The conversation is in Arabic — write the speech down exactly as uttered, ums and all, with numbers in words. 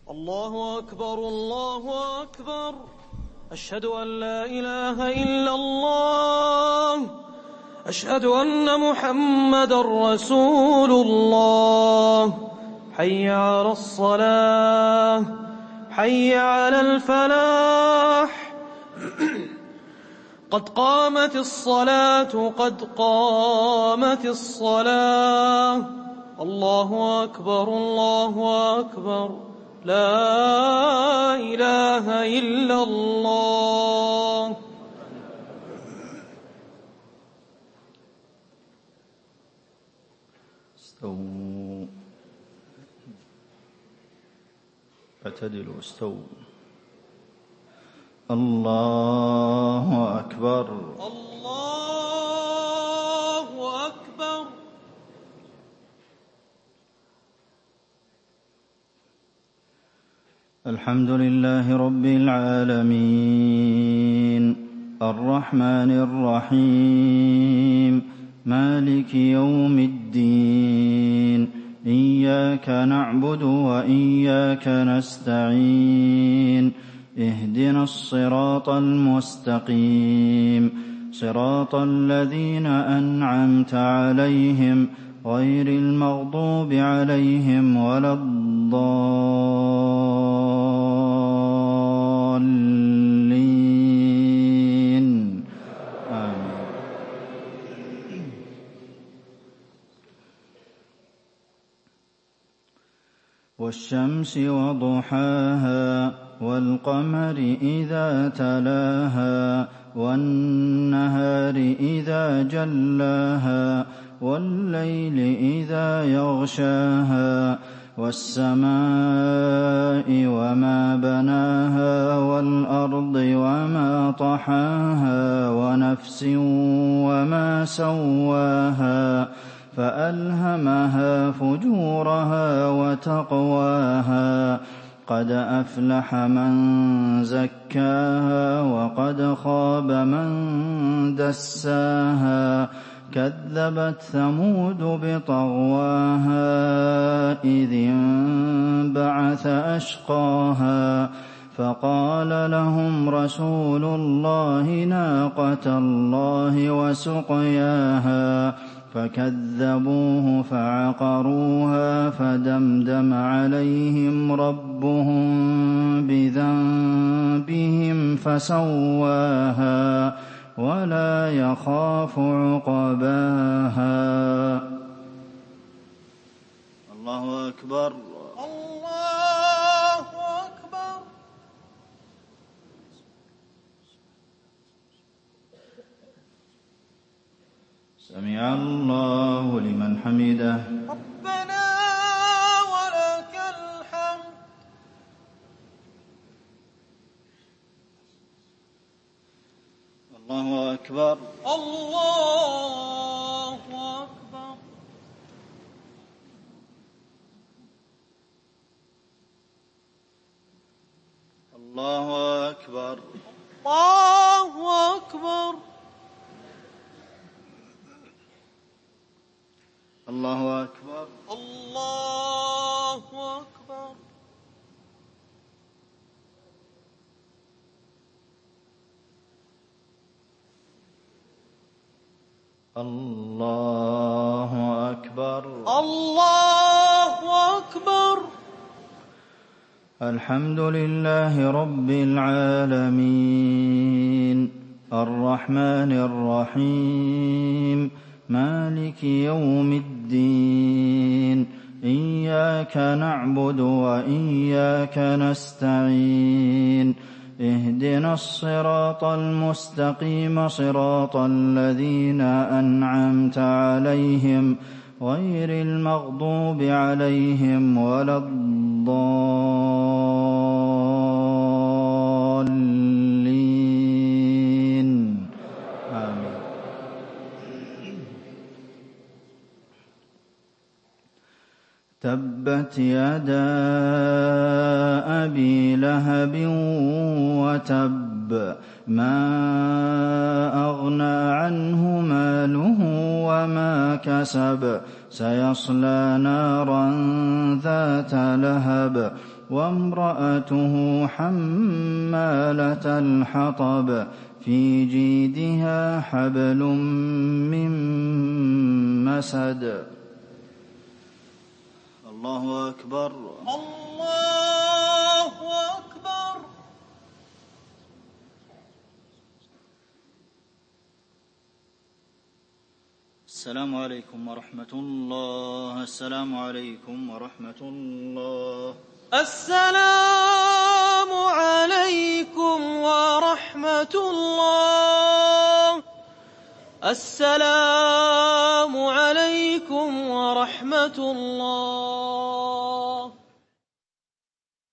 الله أكبر الله أكبر. أشهد أن لا إله إلا الله. أشهد أن محمدًا رسول الله. حي على الصلاة، حي على الفلاح. قد قامت الصلاة، قد قامت الصلاة. الله أكبر الله أكبر. لا إله إلا الله. استووا، اعتدلوا، استووا. الله أكبر الله أكبر. الحمد لله رب العالمين، الرحمن الرحيم، مالك يوم الدين. إياك نعبد وإياك نستعين. اهدنا الصراط المستقيم، صراط الذين أنعمت عليهم غير المغضوب عليهم ولا الضالين. آمين. والشمس وضحاها، والقمر إذا تلاها، والنهار إذا جلاها، والليل إذا يغشاها، والسماء وما بناها، والأرض وما طحاها، ونفس وما سواها، فألهمها فجورها وتقواها. قد أفلح من زكاها، وقد خاب من دساها. كذبت ثمود بطغواها، إذ انبعث أشقاها، فقال لهم رسول الله ناقة الله وسقياها، فكذبوه فعقروها، فدمدم عليهم ربهم بذنبهم فسواها، ولا يخاف عقباها. الله أكبر الله أكبر. سمع الله لمن حمده. ربنا ولك الحمد. الله أكبر الله أكبر. الله أكبر الله أكبر. الله أكبر الله أكبر. الله أكبر الله أكبر. الحمد لله رب العالمين، الرحمن الرحيم، مالك يوم الدين. إياك نعبد وإياك نستعين. اهدنا الصراط المستقيم، صراط الذين أنعمت عليهم غير المغضوب عليهم ولا الضالين. آمين. تبت يدا أبي لهب وتب. صب ما أغنى عنه ماله وما كسب سيصلى نارا ذات لهب وامرأته حمالة الحطب في جيدها حبل من مسد. الله أكبر. الله أكبر. السلام عليكم ورحمة الله. السلام عليكم ورحمة الله. السلام عليكم ورحمة الله. السلام عليكم ورحمة الله.